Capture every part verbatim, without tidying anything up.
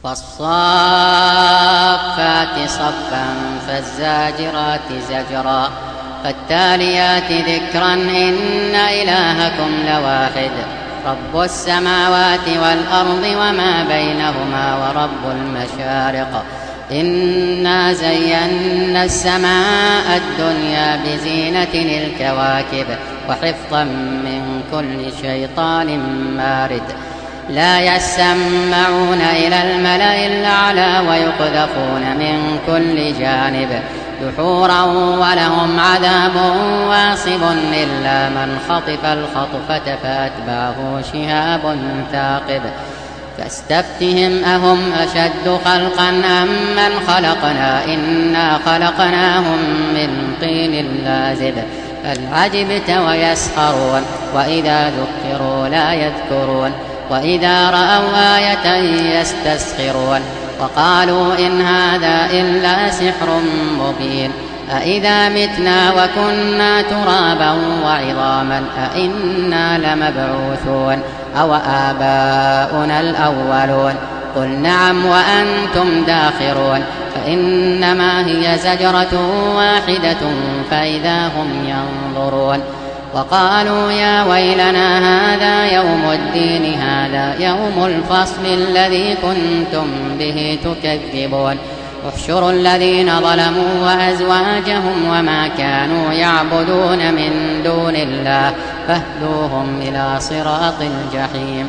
والصافات صفا فالزاجرات زجرا فالتاليات ذكرا إن إلهكم لواحد رب السماوات والأرض وما بينهما ورب المشارق إنا زينا السماء الدنيا بزينة الكواكب وحفظا من كل شيطان مارد لا يسمعون إلى الملأ الأعلى ويقذفون من كل جانب دحورا ولهم عذاب واصب إلا من خطف الخطفة فأتبعه شهاب ثاقب فاستفتهم أهم أشد خلقا أم من خلقنا إنا خلقناهم من طين لازب بل عجبت ويسخرون وإذا ذكروا لا يذكرون وإذا رأوا آية يستسخرون وقالوا إن هذا إلا سحر مبين أإذا متنا وكنا ترابا وعظاما أإنا لمبعوثون أو آباؤنا الأولون قل نعم وأنتم داخرون فإنما هي زجرة واحدة فإذا هم ينظرون وقالوا يا ويلنا هذا يوم الدين هذا يوم الفصل الذي كنتم به تكذبون احشروا الذين ظلموا وأزواجهم وما كانوا يعبدون من دون الله فاهدوهم إلى صراط الجحيم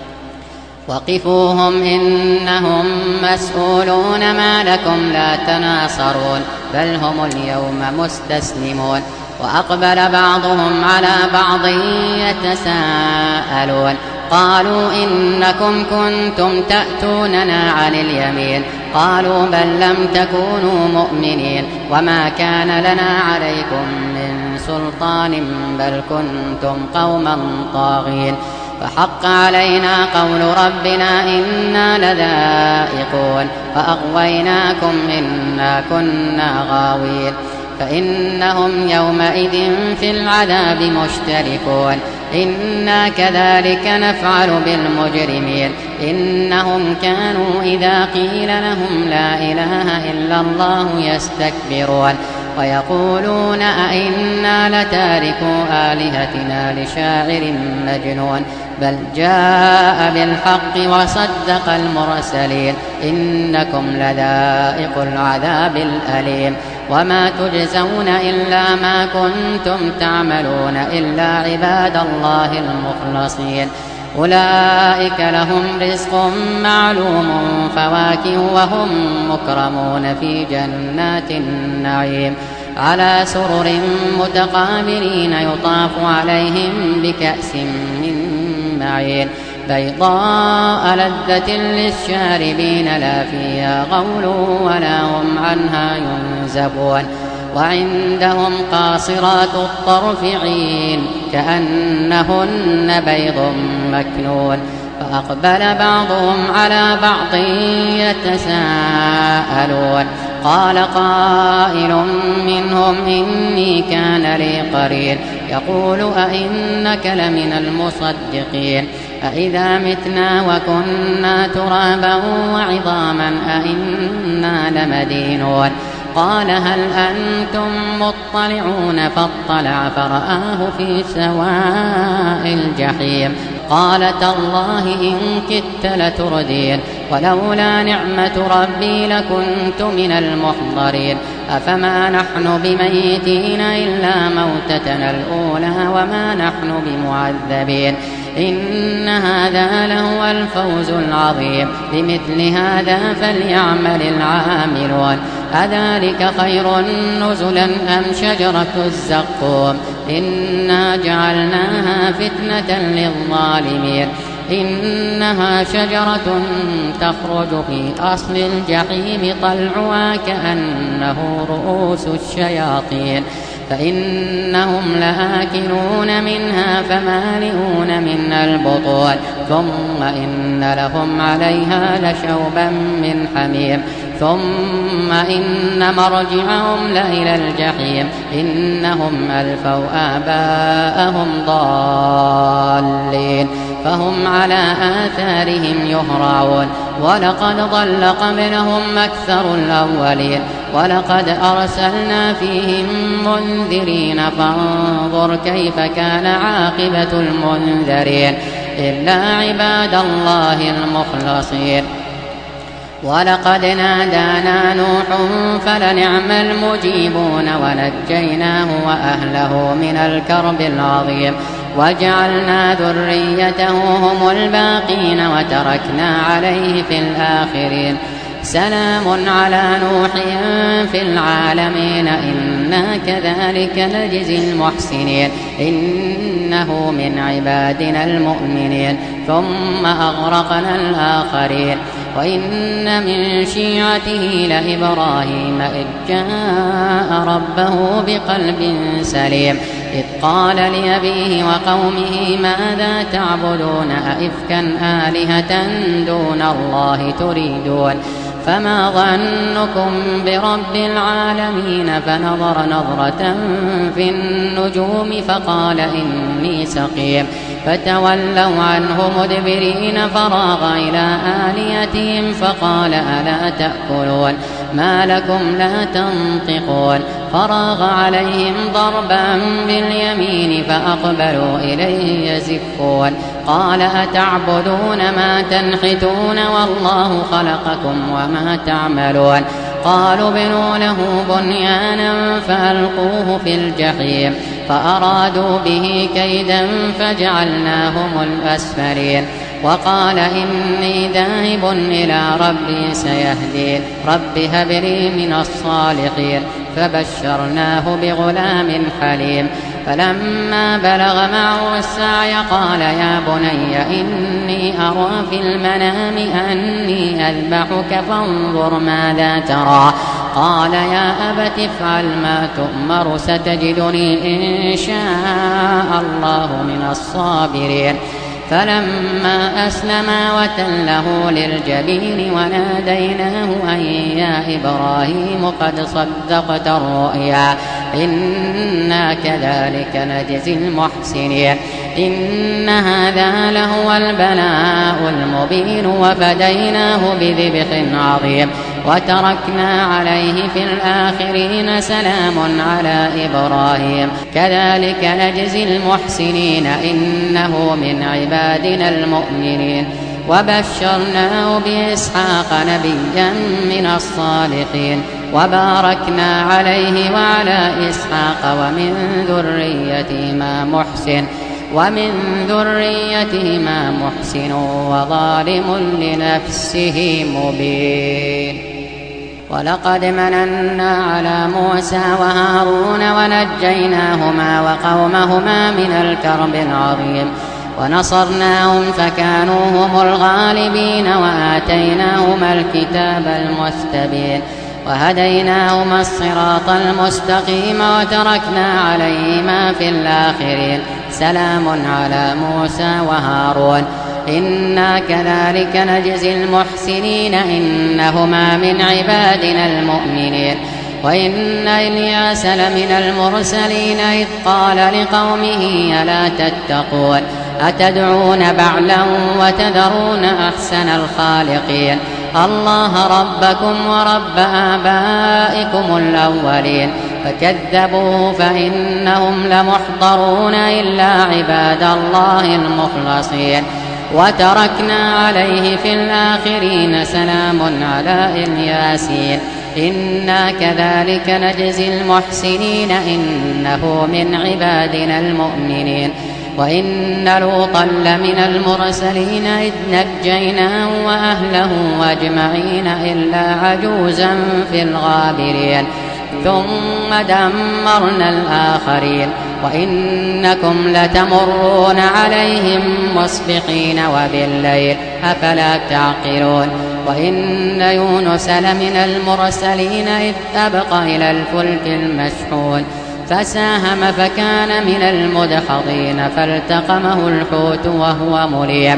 وقفوهم إنهم مسؤولون ما لكم لا تناصرون بل هم اليوم مستسلمون وأقبل بعضهم على بعض يتساءلون قالوا إنكم كنتم تأتوننا عن اليمين قالوا بل لم تكونوا مؤمنين وما كان لنا عليكم من سلطان بل كنتم قوما طاغين فحق علينا قول ربنا إنا لذائقون فأغويناكم إنا كنا غاوين فإنهم يومئذ في العذاب مشتركون إنا كذلك نفعل بالمجرمين إنهم كانوا إذا قيل لهم لا إله إلا الله يستكبرون ويقولون أئنا لتاركو آلهتنا لشاعر مجنون بل جاء بالحق وصدق المرسلين إنكم لذائق العذاب الأليم وما تجزون إلا ما كنتم تعملون إلا عباد الله المخلصين أولئك لهم رزق معلوم فواكه وهم مكرمون في جنات النعيم على سرر متقابلين يطاف عليهم بكأس من معين بيضاء لذة للشاربين لا فيها غول ولا هم عنها ينزفون وعندهم قاصرات الطرف عين كأنهن بيض مكنون فأقبل بعضهم على بعض يتساءلون قال قائل منهم إني كان لي قرين يقول أئنك لمن المصدقين أئذا متنا وكنا ترابا وعظاما أئنا لمدينون قال هل أنتم مطلعون فاطلع فرآه في سواء الجحيم قال تالله إن كدت لتردين ولولا نعمة ربي لكنت من المحضرين أفما نحن بميتين إلا موتتنا الأولى وما نحن بمعذبين إن هذا لهو الفوز العظيم بمثل هذا فليعمل العاملون أذلك خير نزلا أم شجرة الزقوم إنا جعلناها فتنة للظالمين إنها شجرة تخرج في أصل الجحيم طلعها كأنه رؤوس الشياطين فإنهم لآكلون منها فمالئون منها البطون ثم إن لهم عليها لشوبا من حميم ثم إن مرجعهم لإلى الجحيم إنهم ألفوا آباءهم ضالين فهم على آثارهم يهرعون ولقد ضل قبلهم أكثر الأولين ولقد أرسلنا فيهم منذرين فانظر كيف كان عاقبة المنذرين إلا عباد الله المخلصين. ولقد نادانا نوح فلنعم المجيبون ونجيناه وأهله من الكرب العظيم وجعلنا ذريته هم الباقين وتركنا عليه في الآخرين. سلام على نوح في العالمين إنا كذلك نجزي المحسنين إنه من عبادنا المؤمنين ثم أغرقنا الآخرين. وإن من شيعته لإبراهيم إذ جاء ربه بقلب سليم إذ قال لأبيه وقومه ماذا تعبدون أئفكا آلهة دون الله تريدون فما ظنكم برب العالمين فنظر نظرة في النجوم فقال إني سقيم فتولوا عنه مدبرين فراغ إلى آلهتهم فقال ألا تأكلون ما لكم لا تنطقون فراغ عليهم ضربا باليمين فأقبلوا إليه يزفون قال أتعبدون ما تنحتون والله خلقكم وما تعملون قالوا ابنوا له بنيانا فألقوه في الجحيم فأرادوا به كيدا فجعلناهم الأسفلين وقال إني ذاهب إلى ربي سيهدين رب هب لي من الصالحين فبشرناه بغلام حليم فلما بلغ معه السعي قال يا بني إني أرى في المنام أني أذبحك فانظر ماذا ترى قال يا أبت افعل ما تؤمر ستجدني إن شاء الله من الصابرين. فلما أسلما وتله للجبين وناديناه أن يا إبراهيم قد صدقت الرؤيا إنا كذلك نجزي المحسنين إن هذا لهو البلاء المبين وفديناه بذبح عظيم وتركنا عليه في الآخرين سلام على إبراهيم كذلك نجزي المحسنين إنه من عبادنا المؤمنين وبشرناه بإسحاق نبيا من الصالحين وباركنا عليه وعلى إسحاق ومن ذريتهما محسن ومن ذريتهما محسن وظالم لنفسه مبين. ولقد مننا على موسى وهارون ونجيناهما وقومهما من الكرب العظيم ونصرناهم فكانوا هم الغالبين وآتيناهما الكتاب المستبين وهديناهما الصراط المستقيم وتركنا عليهما في الآخرين سلام على موسى وهارون إنا كذلك نجزي المحسنين إنهما من عبادنا المؤمنين. وإن إلياس لمن المرسلين إذ قال لقومه ألا تتقون أتدعون بعلا وتذرون أحسن الخالقين الله ربكم ورب آبائكم الأولين فكذبوه فإنهم لمحضرون إلا عباد الله المخلصين وتركنا عليه في الآخرين سلام على الياسين إنا كذلك نجزي المحسنين إنه من عبادنا المؤمنين. وإن لوطا لمن المرسلين إذ نجيناه وأهله أجمعين إلا عجوزا في الغابرين ثم دمرنا الآخرين وإنكم لتمرون عليهم مصبحين وبالليل أفلا تعقلون. وإن يونس لمن المرسلين إذ أبق إلى الفلك المشحون فساهم فكان من المدحضين فالتقمه الحوت وهو مليم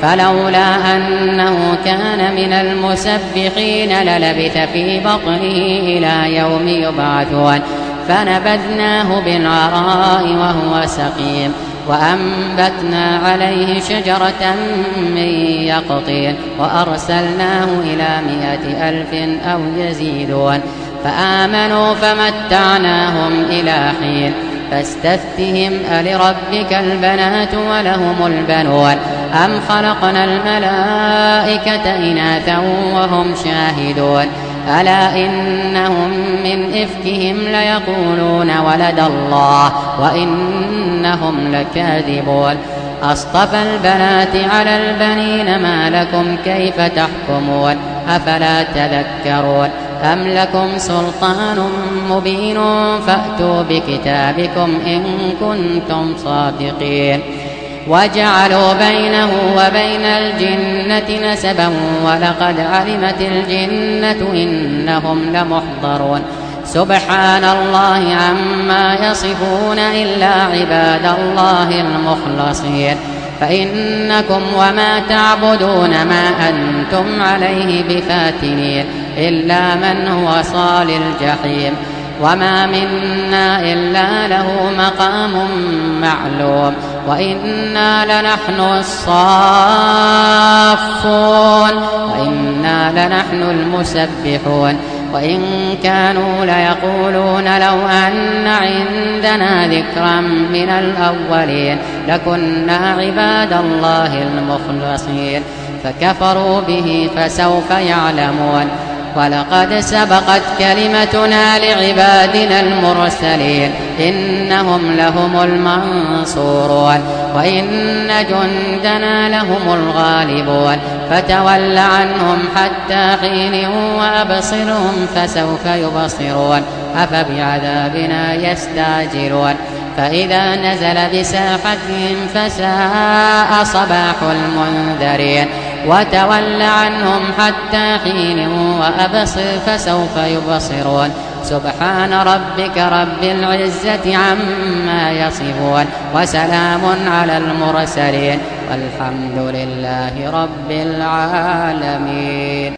فلولا أنه كان من المسبحين للبث في بطنه إلى يوم يبعثون فنبذناه بالعراء وهو سقيم وأنبتنا عليه شجرة من يقطين وأرسلناه إلى مائة ألف أو يزيدون فآمنوا فمتعناهم إلى حين فاستفتهم ألربك البنات ولهم البنون أم خلقنا الملائكة إناثا وهم شاهدون ألا إنهم من إفكهم ليقولون ولد الله وإنهم لكاذبون أصطفى البنات على البنين ما لكم كيف تحكمون أفلا تذكرون أم لكم سلطان مبين فأتوا بكتابكم إن كنتم صادقين وجعلوا بينه وبين الجنة نسبا ولقد علمت الجنة إنهم لمحضرون سبحان الله عما يصفون إلا عباد الله المخلصين فإنكم وما تعبدون ما أنتم عليه بفاتنين إلا من هو صال الجحيم وما منا إلا له مقام معلوم وإنا لنحن الصافون وإنا لنحن المسبحون وإن كانوا ليقولون لو أن عندنا ذكرا من الأولين لكنا عباد الله المخلصين فكفروا به فسوف يعلمون ولقد سبقت كلمتنا لعبادنا المرسلين إنهم لهم المنصورون وإن جندنا لهم الغالبون فتول عنهم حتى حين وأبصرهم فسوف يبصرون أفبعذابنا يستعجلون فإذا نزل بساحتهم فساء صباح المنذرين وتول عنهم حتى حين وأبصر فسوف يبصرون سبحان ربك رب العزة عما يصفون وسلام على المرسلين والحمد لله رب العالمين.